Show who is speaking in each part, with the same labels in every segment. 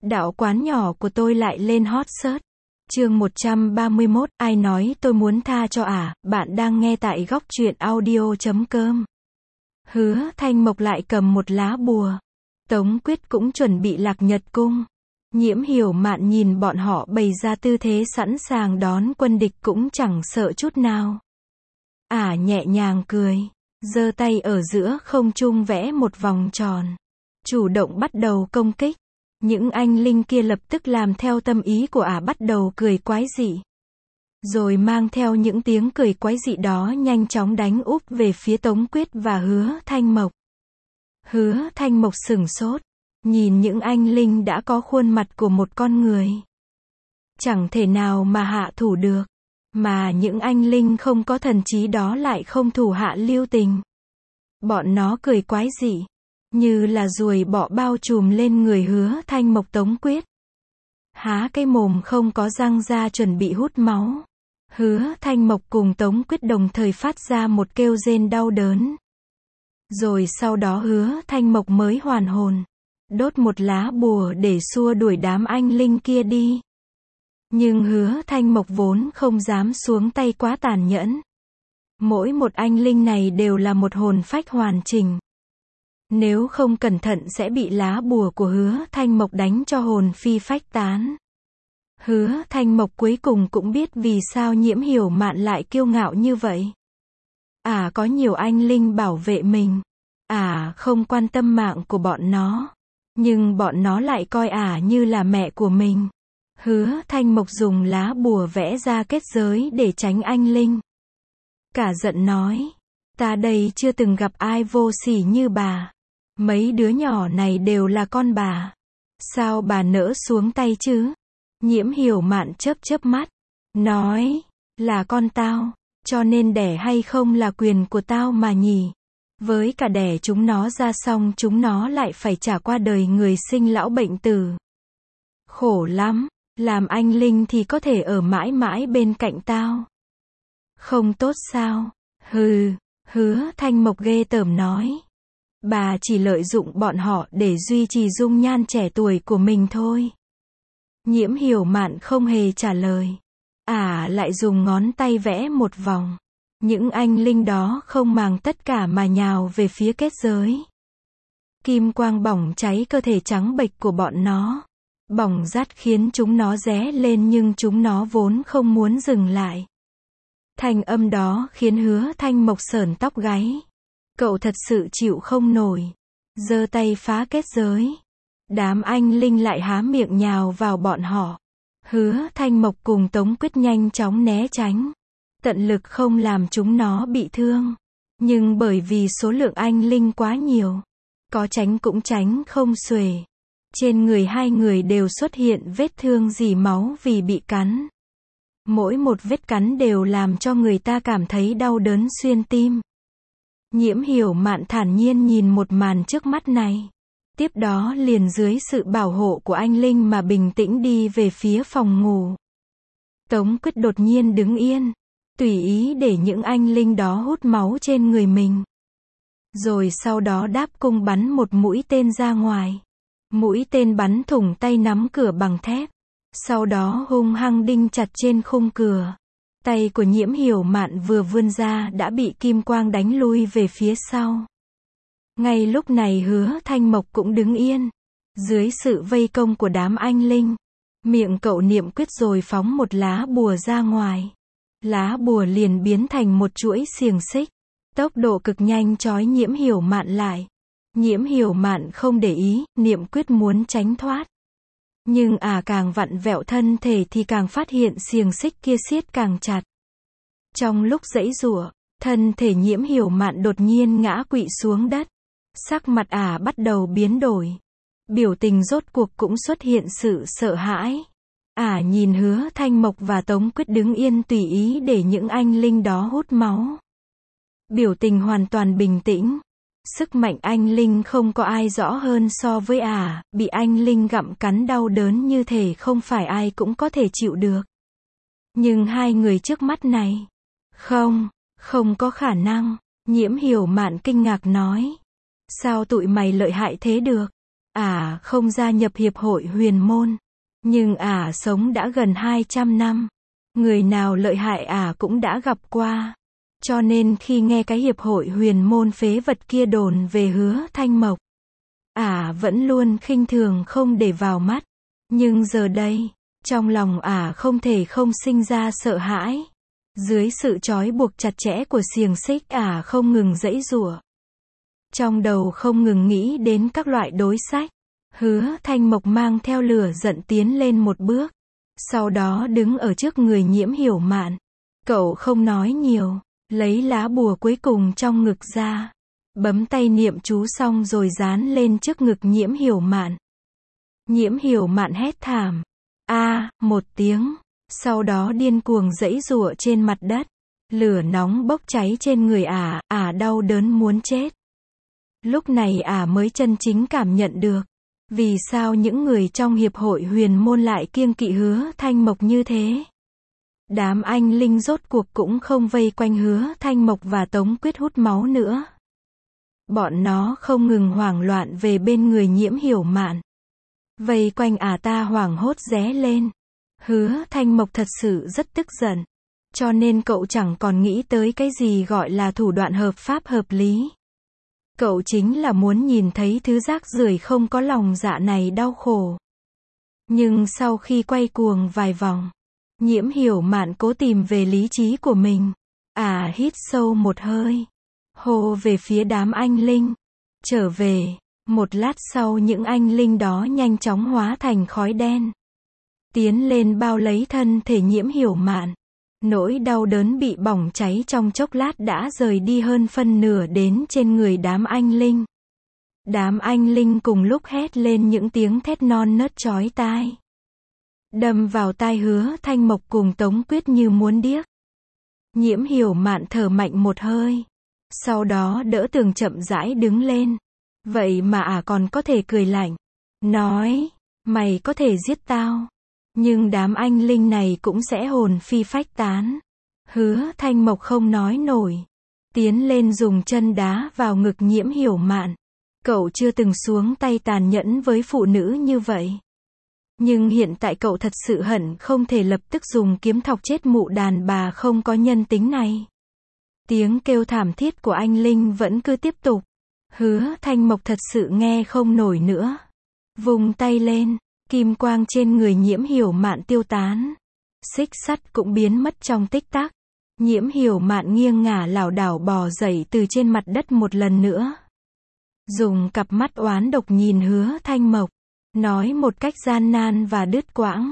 Speaker 1: Đạo quán nhỏ của tôi lại lên hot search. Chương 131, ai nói tôi muốn tha cho bạn đang nghe tại góc truyện audio.com. Hứa Thanh Mộc lại cầm một lá bùa. Tống Quyết cũng chuẩn bị lạc nhật cung. Nhiễm Hiểu Mạn nhìn bọn họ bày ra tư thế sẵn sàng đón quân địch cũng chẳng sợ chút nào. Nhẹ nhàng cười, giơ tay ở giữa không trung vẽ một vòng tròn, chủ động bắt đầu công kích. Những anh linh kia lập tức làm theo tâm ý của bắt đầu cười quái dị. Rồi mang theo những tiếng cười quái dị đó nhanh chóng đánh úp về phía Tống Quyết và Hứa Thanh Mộc. Hứa Thanh Mộc sửng sốt, nhìn những anh linh đã có khuôn mặt của một con người. Chẳng thể nào mà hạ thủ được. Mà những anh linh không có thần trí đó lại không thủ hạ lưu tình. Bọn nó cười quái dị, như là ruồi bọ bao trùm lên người Hứa Thanh Mộc Tống Quyết. Há cái mồm không có răng ra chuẩn bị hút máu. Hứa Thanh Mộc cùng Tống Quyết đồng thời phát ra một kêu rên đau đớn. Rồi sau đó Hứa Thanh Mộc mới hoàn hồn, đốt một lá bùa để xua đuổi đám anh linh kia đi. Nhưng Hứa Thanh Mộc vốn không dám xuống tay quá tàn nhẫn. Mỗi một anh linh này đều là một hồn phách hoàn chỉnh. Nếu không cẩn thận sẽ bị lá bùa của Hứa Thanh Mộc đánh cho hồn phi phách tán. Hứa Thanh Mộc cuối cùng cũng biết vì sao Nhiễm Hiểu Mạn lại kiêu ngạo như vậy. Có nhiều anh linh bảo vệ mình. Không quan tâm mạng của bọn nó. Nhưng bọn nó lại coi như là mẹ của mình. Hứa Thanh Mộc dùng lá bùa vẽ ra kết giới để tránh anh linh. Cả giận nói, ta đây chưa từng gặp ai vô sỉ như bà. Mấy đứa nhỏ này đều là con bà. Sao bà nỡ xuống tay chứ? Nhiễm Hiểu Mạn chớp chớp mắt, nói, là con tao, cho nên đẻ hay không là quyền của tao mà nhỉ. Với cả đẻ chúng nó ra xong chúng nó lại phải trả qua đời người sinh lão bệnh tử. Khổ lắm, làm anh linh thì có thể ở mãi mãi bên cạnh tao. Không tốt sao? Hứa Thanh Mộc ghê tởm nói. Bà chỉ lợi dụng bọn họ để duy trì dung nhan trẻ tuổi của mình thôi. Nhiễm Hiểu Mạn không hề trả lời. Lại dùng ngón tay vẽ một vòng. Những anh linh đó không màng tất cả mà nhào về phía kết giới. Kim quang bỏng cháy cơ thể trắng bệch của bọn nó. Bỏng rát khiến chúng nó ré lên nhưng chúng nó vốn không muốn dừng lại. Thanh âm đó khiến Hứa Thanh Mộc sởn tóc gáy. Cậu thật sự chịu không nổi. Giơ tay phá kết giới. Đám anh linh lại há miệng nhào vào bọn họ. Hứa Thanh Mộc cùng Tống Quyết nhanh chóng né tránh. Tận lực không làm chúng nó bị thương. Nhưng bởi vì số lượng anh linh quá nhiều, có tránh cũng tránh không xuể. Trên người hai người đều xuất hiện vết thương rỉ máu vì bị cắn. Mỗi một vết cắn đều làm cho người ta cảm thấy đau đớn xuyên tim. Nhiễm Hiểu Mạn thản nhiên nhìn một màn trước mắt này. Tiếp đó liền dưới sự bảo hộ của anh linh mà bình tĩnh đi về phía phòng ngủ. Tống Quyết đột nhiên đứng yên, tùy ý để những anh linh đó hút máu trên người mình. Rồi sau đó đáp cung bắn một mũi tên ra ngoài. Mũi tên bắn thủng tay nắm cửa bằng thép. Sau đó hung hăng đinh chặt trên khung cửa. Tay của Nhiễm Hiểu Mạn vừa vươn ra đã bị kim quang đánh lui về phía sau. Ngay lúc này Hứa Thanh Mộc cũng đứng yên. Dưới sự vây công của đám anh linh. Miệng cậu niệm quyết rồi phóng một lá bùa ra ngoài. Lá bùa liền biến thành một chuỗi xiềng xích. Tốc độ cực nhanh trói Nhiễm Hiểu Mạn lại. Nhiễm Hiểu Mạn không để ý, niệm quyết muốn tránh thoát. Nhưng càng vặn vẹo thân thể thì càng phát hiện xiềng xích kia siết càng chặt. Trong lúc giãy giụa, thân thể Nhiễm Hiểu Mạn đột nhiên ngã quỵ xuống đất. Sắc mặt bắt đầu biến đổi. Biểu tình rốt cuộc cũng xuất hiện sự sợ hãi. Nhìn Hứa Thanh Mộc và Tống Quyết đứng yên tùy ý để những anh linh đó hút máu. Biểu tình hoàn toàn bình tĩnh. Sức mạnh anh linh không có ai rõ hơn so với bị anh linh gặm cắn đau đớn như thể không phải ai cũng có thể chịu được. Nhưng hai người trước mắt này, không có khả năng. Nhiễm Hiểu Mạn kinh ngạc nói. Sao tụi mày lợi hại thế được? Ả không gia nhập hiệp hội huyền môn. Nhưng Ả sống đã gần 200 năm. Người nào lợi hại Ả cũng đã gặp qua. Cho nên khi nghe cái hiệp hội huyền môn phế vật kia đồn về Hứa Thanh Mộc, Ả vẫn luôn khinh thường không để vào mắt. Nhưng giờ đây, trong lòng Ả không thể không sinh ra sợ hãi. Dưới sự trói buộc chặt chẽ của xiềng xích Ả không ngừng giãy giụa. Trong đầu không ngừng nghĩ đến các loại đối sách. Hứa Thanh Mộc mang theo lửa giận tiến lên một bước. Sau đó đứng ở trước người Nhiễm Hiểu Mạn. Cậu không nói nhiều, lấy lá bùa cuối cùng trong ngực ra. Bấm tay niệm chú xong rồi dán lên trước ngực Nhiễm Hiểu Mạn. Nhiễm Hiểu Mạn hét thảm. Một tiếng. Sau đó điên cuồng giãy giụa trên mặt đất. Lửa nóng bốc cháy trên người Ả, Ả đau đớn muốn chết. Lúc này Ả mới chân chính cảm nhận được. Vì sao những người trong hiệp hội huyền môn lại kiêng kỵ Hứa Thanh Mộc như thế? Đám anh linh rốt cuộc cũng không vây quanh Hứa Thanh Mộc và Tống Quyết hút máu nữa. Bọn nó không ngừng hoảng loạn về bên người Nhiễm Hiểu Mạn. Vây quanh Ả ta hoảng hốt ré lên. Hứa Thanh Mộc thật sự rất tức giận. Cho nên cậu chẳng còn nghĩ tới cái gì gọi là thủ đoạn hợp pháp hợp lý. Cậu chính là muốn nhìn thấy thứ rác rưởi không có lòng dạ này đau khổ. Nhưng sau khi quay cuồng vài vòng, Nhiễm Hiểu Mạn cố tìm về lý trí của mình. Ả hít sâu một hơi. Hô về phía đám anh linh. Trở về. Một lát sau những anh linh đó nhanh chóng hóa thành khói đen. Tiến lên bao lấy thân thể Nhiễm Hiểu Mạn. Nỗi đau đớn bị bỏng cháy trong chốc lát đã rời đi hơn phân nửa đến trên người đám anh linh. Đám anh linh cùng lúc hét lên những tiếng thét non nớt chói tai. Đâm vào tai Hứa Thanh Mộc cùng Tống Quyết như muốn điếc. Nhiễm Hiểu Mạn thở mạnh một hơi. Sau đó đỡ tường chậm rãi đứng lên. Vậy mà Ả còn có thể cười lạnh. Nói, mày có thể giết tao. Nhưng đám anh linh này cũng sẽ hồn phi phách tán. Hứa Thanh Mộc không nói nổi. Tiến lên dùng chân đá vào ngực Nhiễm Hiểu Mạn. Cậu chưa từng xuống tay tàn nhẫn với phụ nữ như vậy. Nhưng hiện tại cậu thật sự hận không thể lập tức dùng kiếm thọc chết mụ đàn bà không có nhân tính này. Tiếng kêu thảm thiết của anh linh vẫn cứ tiếp tục. Hứa Thanh Mộc thật sự nghe không nổi nữa. Vùng tay lên. Kim quang trên người Nhiễm Hiểu Mạn tiêu tán. Xích sắt cũng biến mất trong tích tắc. Nhiễm Hiểu Mạn nghiêng ngả lảo đảo bò dậy từ trên mặt đất một lần nữa. Dùng cặp mắt oán độc nhìn Hứa Thanh Mộc. Nói một cách gian nan và đứt quãng.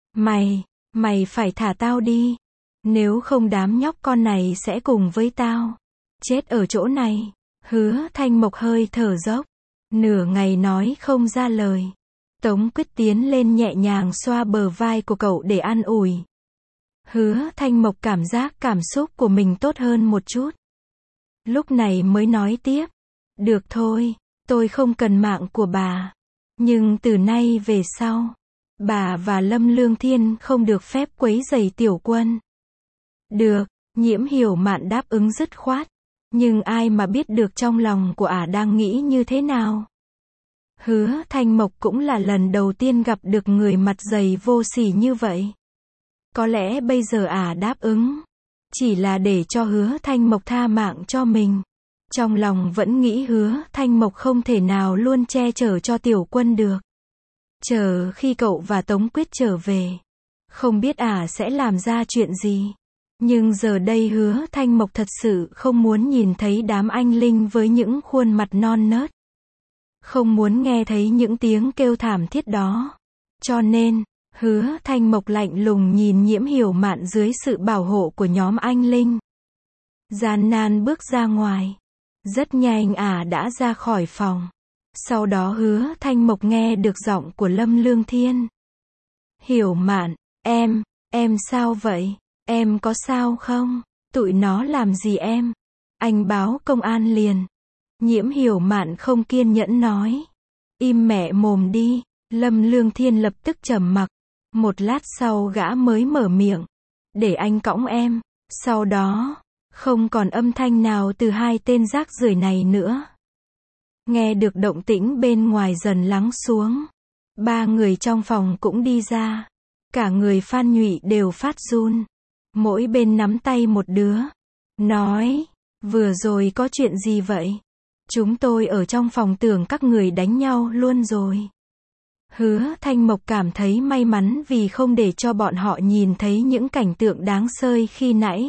Speaker 1: Mày phải thả tao đi. Nếu không đám nhóc con này sẽ cùng với tao chết ở chỗ này. Hứa Thanh Mộc hơi thở dốc. Nửa ngày nói không ra lời. Tống Quyết tiến lên nhẹ nhàng xoa bờ vai của cậu để an ủi. Hứa Thanh Mộc cảm giác cảm xúc của mình tốt hơn một chút. Lúc này mới nói tiếp. Được thôi, tôi không cần mạng của bà. Nhưng từ nay về sau, bà và Lâm Lương Thiên không được phép quấy rầy tiểu quân. Được, Nhiễm Hiểu Mạn đáp ứng dứt khoát. Nhưng ai mà biết được trong lòng của Ả đang nghĩ như thế nào. Hứa Thanh Mộc cũng là lần đầu tiên gặp được người mặt dày vô sỉ như vậy. Có lẽ bây giờ Ả đáp ứng chỉ là để cho Hứa Thanh Mộc tha mạng cho mình. Trong lòng vẫn nghĩ Hứa Thanh Mộc không thể nào luôn che chở cho tiểu quân được. Chờ khi cậu và Tống Quyết trở về, không biết Ả sẽ làm ra chuyện gì. Nhưng giờ đây Hứa Thanh Mộc thật sự không muốn nhìn thấy đám anh linh với những khuôn mặt non nớt. Không muốn nghe thấy những tiếng kêu thảm thiết đó. Cho nên, Hứa Thanh Mộc lạnh lùng nhìn Nhiễm Hiểu Mạn dưới sự bảo hộ của nhóm anh linh. Gian nan bước ra ngoài. Rất nhanh Ả đã ra khỏi phòng. Sau đó Hứa Thanh Mộc nghe được giọng của Lâm Lương Thiên. Hiểu Mạn, em sao vậy? Em có sao không? Tụi nó làm gì em? Anh báo công an liền. Nhiễm Hiểu Mạn không kiên nhẫn nói. Im mẹ mồm đi. Lâm Lương Thiên lập tức trầm mặc. Một lát sau gã mới mở miệng. Để anh cõng em. Sau đó, không còn âm thanh nào từ hai tên rác rưởi này nữa. Nghe được động tĩnh bên ngoài dần lắng xuống. Ba người trong phòng cũng đi ra. Cả người Phan Nhụy đều phát run. Mỗi bên nắm tay một đứa. Nói, vừa rồi có chuyện gì vậy? Chúng tôi ở trong phòng tưởng các người đánh nhau luôn rồi. Hứa Thanh Mộc cảm thấy may mắn vì không để cho bọn họ nhìn thấy những cảnh tượng đáng sơi khi nãy.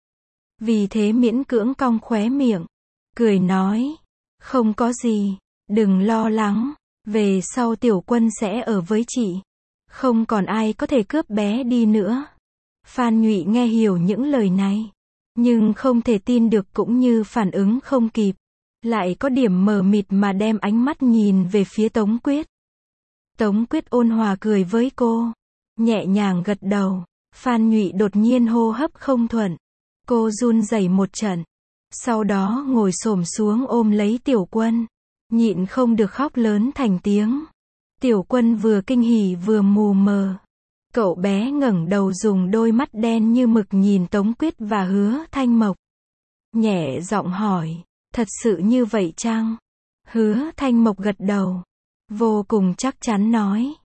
Speaker 1: Vì thế miễn cưỡng cong khóe miệng. Cười nói, không có gì, đừng lo lắng, về sau Tiểu Quân sẽ ở với chị. Không còn ai có thể cướp bé đi nữa. Phan Nhụy nghe hiểu những lời này, nhưng không thể tin được cũng như phản ứng không kịp. Lại có điểm mờ mịt mà đem ánh mắt nhìn về phía Tống Quyết. Tống Quyết ôn hòa cười với cô, nhẹ nhàng gật đầu. Phan Nhụy đột nhiên hô hấp không thuận. Cô run rẩy một trận. Sau đó ngồi xổm xuống ôm lấy Tiểu Quân. Nhịn không được khóc lớn thành tiếng. Tiểu Quân vừa kinh hỉ vừa mù mờ. Cậu bé ngẩng đầu dùng đôi mắt đen như mực nhìn Tống Quyết và Hứa Thanh Mộc. Nhẹ giọng hỏi, thật sự như vậy chăng? Hứa Thanh Mộc gật đầu. Vô cùng chắc chắn nói.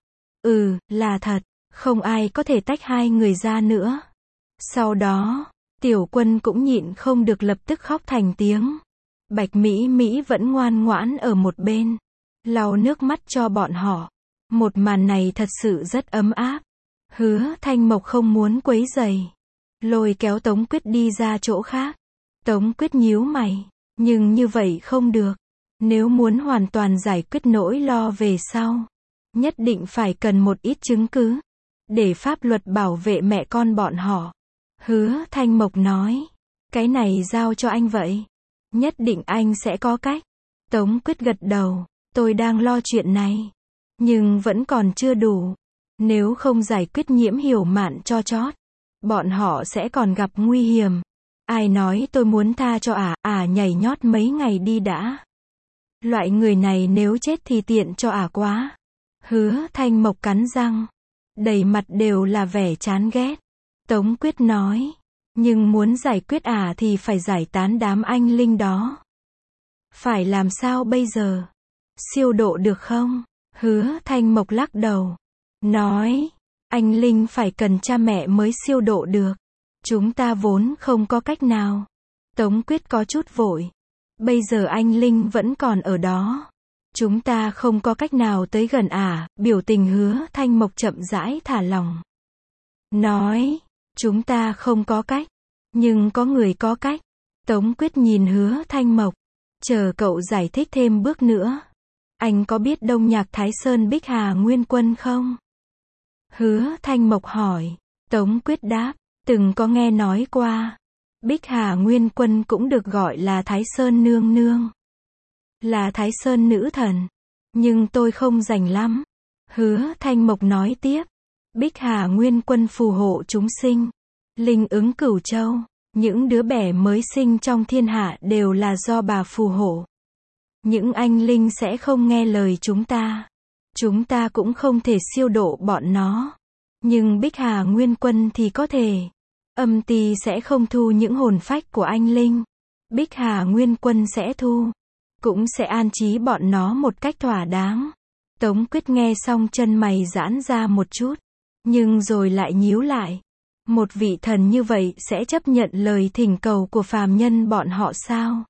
Speaker 1: Là thật, không ai có thể tách hai người ra nữa. Sau đó, Tiểu Quân cũng nhịn không được lập tức khóc thành tiếng. Bạch Mỹ Mỹ vẫn ngoan ngoãn ở một bên, lau nước mắt cho bọn họ. Một màn này thật sự rất ấm áp. Hứa Thanh Mộc không muốn quấy rầy, lôi kéo Tống Quyết đi ra chỗ khác. Tống Quyết nhíu mày, nhưng như vậy không được. Nếu muốn hoàn toàn giải quyết nỗi lo về sau, nhất định phải cần một ít chứng cứ, để pháp luật bảo vệ mẹ con bọn họ. Hứa Thanh Mộc nói, cái này giao cho anh vậy. Nhất định anh sẽ có cách. Tống Quyết gật đầu, tôi đang lo chuyện này. Nhưng vẫn còn chưa đủ. Nếu không giải quyết Nhiễm Hiểu Mạn cho chót, bọn họ sẽ còn gặp nguy hiểm. Ai nói tôi muốn tha cho nhảy nhót mấy ngày đi đã. Loại người này nếu chết thì tiện cho quá. Hứa Thanh Mộc cắn răng, đầy mặt đều là vẻ chán ghét. Tống Quyết nói, nhưng muốn giải quyết thì phải giải tán đám anh linh đó. Phải làm sao bây giờ? Siêu độ được không? Hứa Thanh Mộc lắc đầu, nói, anh linh phải cần cha mẹ mới siêu độ được. Chúng ta vốn không có cách nào. Tống Quyết có chút vội. Bây giờ anh linh vẫn còn ở đó. Chúng ta không có cách nào tới gần biểu tình Hứa Thanh Mộc chậm rãi thả lỏng. Nói, chúng ta không có cách. Nhưng có người có cách. Tống Quyết nhìn Hứa Thanh Mộc. Chờ cậu giải thích thêm bước nữa. Anh có biết Đông Nhạc Thái Sơn Bích Hà Nguyên Quân không? Hứa Thanh Mộc hỏi. Tống Quyết đáp, từng có nghe nói qua. Bích Hà Nguyên Quân cũng được gọi là Thái Sơn Nương Nương. Là Thái Sơn nữ thần. Nhưng tôi không rành lắm. Hứa Thanh Mộc nói tiếp. Bích Hà Nguyên Quân phù hộ chúng sinh. Linh ứng cửu châu. Những đứa bé mới sinh trong thiên hạ đều là do bà phù hộ. Những anh linh sẽ không nghe lời chúng ta. Chúng ta cũng không thể siêu độ bọn nó. Nhưng Bích Hà Nguyên Quân thì có thể. Âm ty sẽ không thu những hồn phách của anh linh. Bích Hà Nguyên Quân sẽ thu. Cũng sẽ an trí bọn nó một cách thỏa đáng. Tống Quyết nghe xong chân mày giãn ra một chút. Nhưng rồi lại nhíu lại. Một vị thần như vậy sẽ chấp nhận lời thỉnh cầu của phàm nhân bọn họ sao?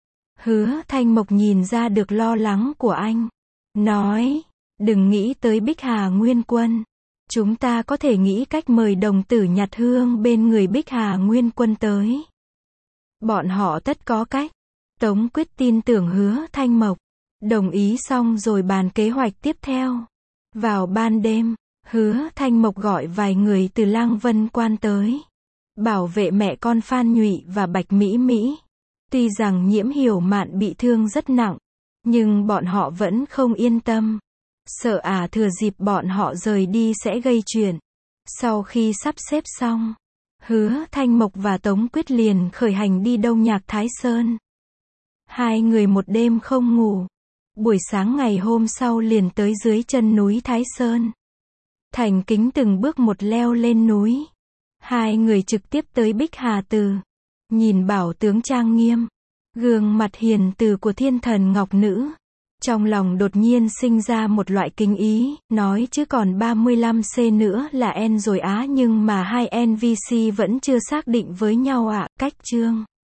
Speaker 1: Hứa Thanh Mộc nhìn ra được lo lắng của anh. Nói, đừng nghĩ tới Bích Hà Nguyên Quân. Chúng ta có thể nghĩ cách mời đồng tử nhặt hương bên người Bích Hà Nguyên Quân tới. Bọn họ tất có cách. Tống Quyết tin tưởng Hứa Thanh Mộc. Đồng ý xong rồi bàn kế hoạch tiếp theo. Vào ban đêm, Hứa Thanh Mộc gọi vài người từ Lăng Vân Quan tới. Bảo vệ mẹ con Phan Nhụy và Bạch Mỹ Mỹ. Tuy rằng Nhiễm Hiểu Mạn bị thương rất nặng. Nhưng bọn họ vẫn không yên tâm. Sợ thừa dịp bọn họ rời đi sẽ gây chuyện. Sau khi sắp xếp xong, Hứa Thanh Mộc và Tống Quyết liền khởi hành đi Đông Nhạc Thái Sơn. Hai người một đêm không ngủ. Buổi sáng ngày hôm sau liền tới dưới chân núi Thái Sơn. Thành kính từng bước một leo lên núi. Hai người trực tiếp tới Bích Hà Từ. Nhìn bảo tướng trang nghiêm, gương mặt hiền từ của thiên thần Ngọc Nữ. Trong lòng đột nhiên sinh ra một loại kinh ý, nói chứ còn 35C nữa là N rồi á, nhưng mà hai NVC vẫn chưa xác định với nhau ạ, cách chương.